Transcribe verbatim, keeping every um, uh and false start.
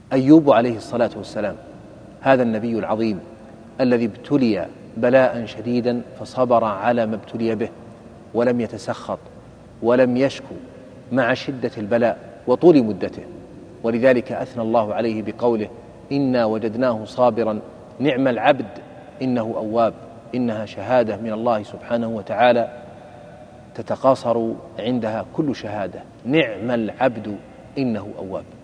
أيوب عليه الصلاة والسلام، هذا النبي العظيم الذي ابتلي بلاء شديدا فصبر على ما ابتلي به ولم يتسخط ولم يشكو مع شدة البلاء وطول مدته، ولذلك أثنى الله عليه بقوله: إنا وجدناه صابرا نعم العبد إنه أواب. إنها شهادة من الله سبحانه وتعالى تتقاصر عندها كل شهادة: نعم العبد إنه أواب.